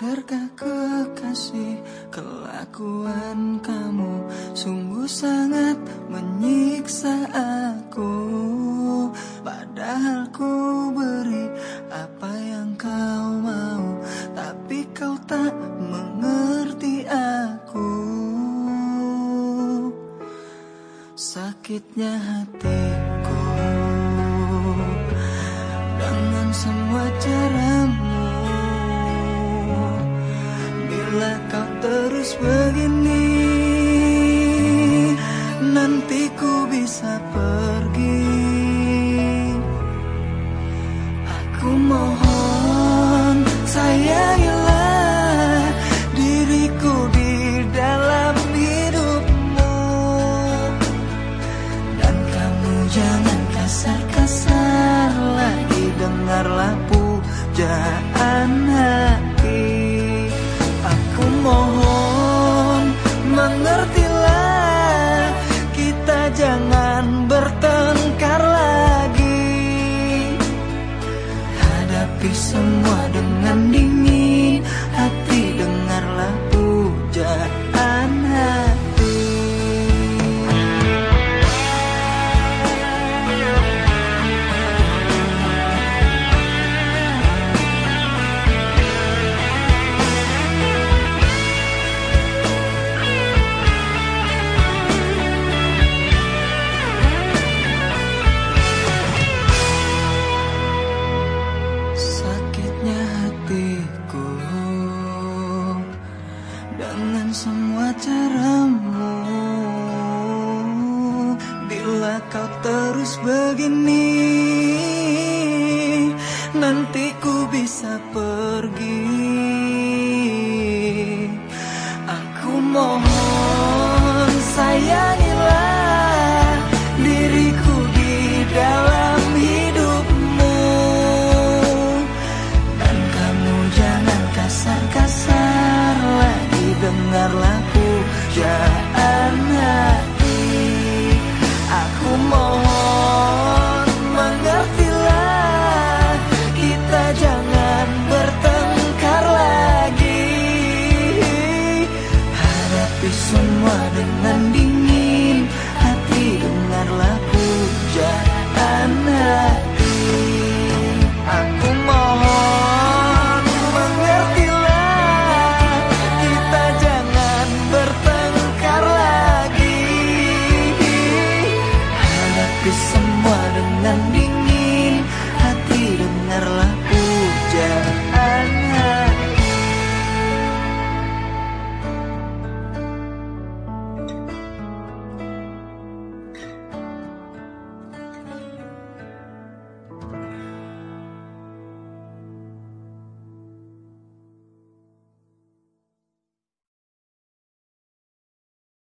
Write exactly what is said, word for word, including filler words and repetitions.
Sadarkah kekasih, kelakuan kamu sungguh sangat menyiksa aku. Padahal ku beri apa yang kau mau, tapi kau tak mengerti aku. Sakitnya hatiku dengan semua caramu. Bila kau terus begini, nanti ku bisa pergi. Aku mohon, sayangilah diriku di dalam hidupmu. Dan kamu jangan kasar-kasar lagi, dengarlah pujaan hati. Aku mohon, mengertilah, kita jangan bertengkar lagi. Hadapi semua dengan dingin hati, dengarlah pujaan hati. Dengan semua caramu, bila kau terus begini, nanti ku bisa pergi. Aku mohon, sayang.